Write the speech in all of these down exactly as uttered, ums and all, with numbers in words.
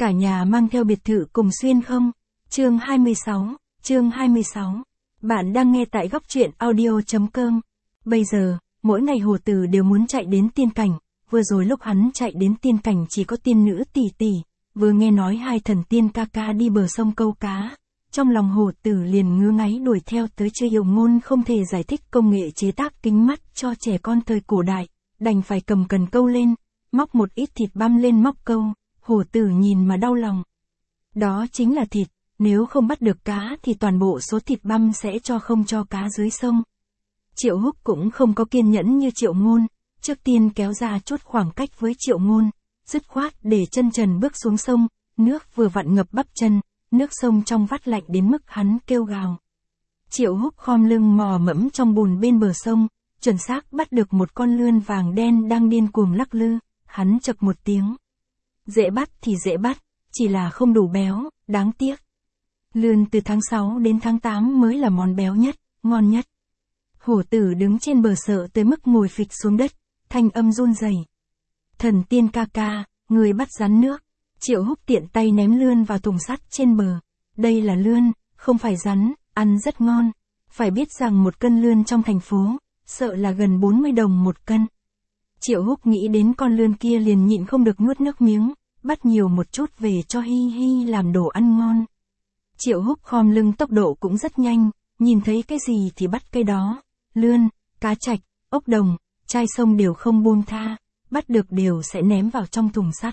Cả nhà mang theo biệt thự cùng xuyên không? Chương hai mươi sáu, chương hai mươi sáu. Bạn đang nghe tại góc truyện audio chấm com. Bây giờ, mỗi ngày Hồ Tử đều muốn chạy đến tiên cảnh, vừa rồi lúc hắn chạy đến tiên cảnh chỉ có tiên nữ tỷ tỷ, vừa nghe nói hai thần tiên ca ca đi bờ sông câu cá. Trong lòng Hồ Tử liền ngứa ngáy đuổi theo tới chưa hiểu ngôn không thể giải thích công nghệ chế tác kính mắt cho trẻ con thời cổ đại, đành phải cầm cần câu lên, móc một ít thịt băm lên móc câu. Hồ Tử nhìn mà đau lòng. Đó chính là thịt, nếu không bắt được cá thì toàn bộ số thịt băm sẽ cho không cho cá dưới sông. Triệu Húc cũng không có kiên nhẫn như Triệu Ngôn, trước tiên kéo ra chút khoảng cách với Triệu Ngôn, dứt khoát để chân trần bước xuống sông, nước vừa vặn ngập bắp chân, nước sông trong vắt lạnh đến mức hắn kêu gào. Triệu Húc khom lưng mò mẫm trong bùn bên bờ sông, chuẩn xác bắt được một con lươn vàng đen đang điên cuồng lắc lư, hắn chậc một tiếng. Dễ bắt thì dễ bắt, chỉ là không đủ béo, đáng tiếc. Lươn từ tháng sáu đến tháng tám mới là món béo nhất, ngon nhất. Hổ Tử đứng trên bờ sợ tới mức ngồi phịch xuống đất, thanh âm run rẩy. Thần tiên ca ca, người bắt rắn nước. Triệu Húc tiện tay ném lươn vào thùng sắt trên bờ. Đây là lươn, không phải rắn, ăn rất ngon. Phải biết rằng một cân lươn trong thành phố, sợ là gần bốn mươi đồng một cân. Triệu Húc nghĩ đến con lươn kia liền nhịn không được nuốt nước miếng, bắt nhiều một chút về cho Hi Hi làm đồ ăn ngon. Triệu Húc khom lưng tốc độ cũng rất nhanh, nhìn thấy cái gì thì bắt cái đó, lươn, cá trạch, ốc đồng, chai sông đều không buông tha, bắt được đều sẽ ném vào trong thùng sắt.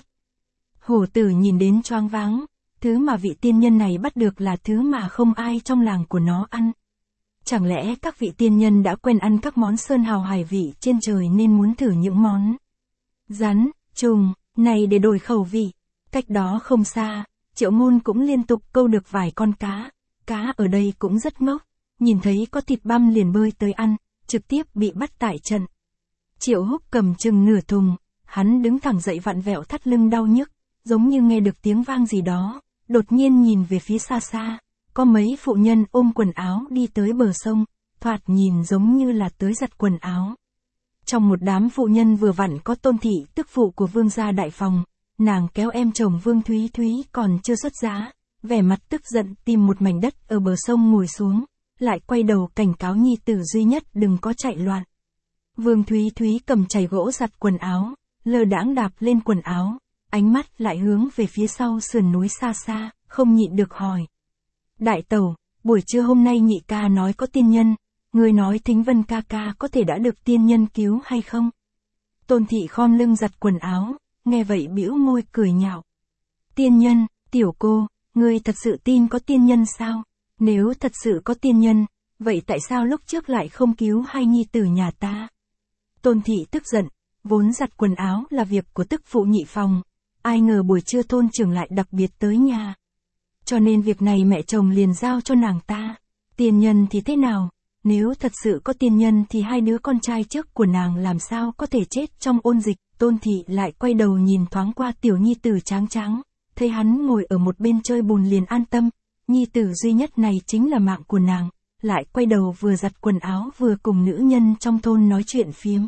Hổ Tử nhìn đến choáng váng, thứ mà vị tiên nhân này bắt được là thứ mà không ai trong làng của nó ăn. Chẳng lẽ các vị tiên nhân đã quen ăn các món sơn hào hải vị trên trời nên muốn thử những món rắn, trùng, này để đổi khẩu vị. Cách đó không xa, Triệu Ngôn cũng liên tục câu được vài con cá. Cá ở đây cũng rất ngốc, nhìn thấy có thịt băm liền bơi tới ăn, trực tiếp bị bắt tại trận. Triệu Húc cầm chừng nửa thùng, hắn đứng thẳng dậy vặn vẹo thắt lưng đau nhức, giống như nghe được tiếng vang gì đó, đột nhiên nhìn về phía xa xa. Có mấy phụ nhân ôm quần áo đi tới bờ sông, thoạt nhìn giống như là tới giặt quần áo. Trong một đám phụ nhân vừa vặn có Tôn Thị tức phụ của Vương gia đại phòng, nàng kéo em chồng Vương Thúy Thúy còn chưa xuất giá, vẻ mặt tức giận tìm một mảnh đất ở bờ sông ngồi xuống, lại quay đầu cảnh cáo nhi tử duy nhất đừng có chạy loạn. Vương Thúy Thúy cầm chày gỗ giặt quần áo, lơ đãng đạp lên quần áo, ánh mắt lại hướng về phía sau sườn núi xa xa, không nhịn được hỏi. Đại tẩu, buổi trưa hôm nay nhị ca nói có tiên nhân, người nói Thính Vân ca ca có thể đã được tiên nhân cứu hay không? Tôn Thị khom lưng giặt quần áo, nghe vậy bĩu môi cười nhạo. Tiên nhân, tiểu cô, ngươi thật sự tin có tiên nhân sao? Nếu thật sự có tiên nhân, vậy tại sao lúc trước lại không cứu hai nhi tử nhà ta? Tôn Thị tức giận, vốn giặt quần áo là việc của tức phụ nhị phòng, ai ngờ buổi trưa thôn trưởng lại đặc biệt tới nhà. Cho nên việc này mẹ chồng liền giao cho nàng ta. Tiên nhân thì thế nào? Nếu thật sự có tiên nhân thì hai đứa con trai trước của nàng làm sao có thể chết trong ôn dịch. Tôn Thị lại quay đầu nhìn thoáng qua tiểu nhi tử tráng tráng, thấy hắn ngồi ở một bên chơi bùn liền an tâm. Nhi tử duy nhất này chính là mạng của nàng, lại quay đầu vừa giặt quần áo vừa cùng nữ nhân trong thôn nói chuyện phiếm.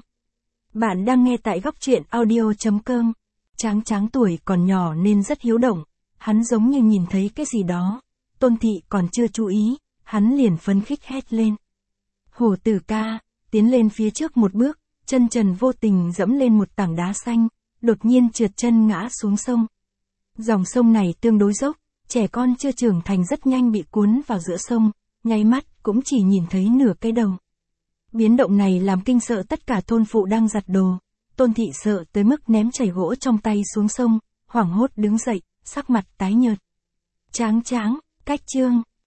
Bạn đang nghe tại góc truyện audio chấm com. Tráng tráng tuổi còn nhỏ nên rất hiếu động. Hắn giống như nhìn thấy cái gì đó, Tôn Thị còn chưa chú ý, hắn liền phấn khích hét lên. Hổ Tử ca, tiến lên phía trước một bước, chân trần vô tình dẫm lên một tảng đá xanh, đột nhiên trượt chân ngã xuống sông. Dòng sông này tương đối dốc, trẻ con chưa trưởng thành rất nhanh bị cuốn vào giữa sông, nháy mắt cũng chỉ nhìn thấy nửa cái đầu. Biến động này làm kinh sợ tất cả thôn phụ đang giặt đồ, Tôn Thị sợ tới mức ném chày gỗ trong tay xuống sông, hoảng hốt đứng dậy, sắc mặt tái nhợt. Tráng tráng, cách chương.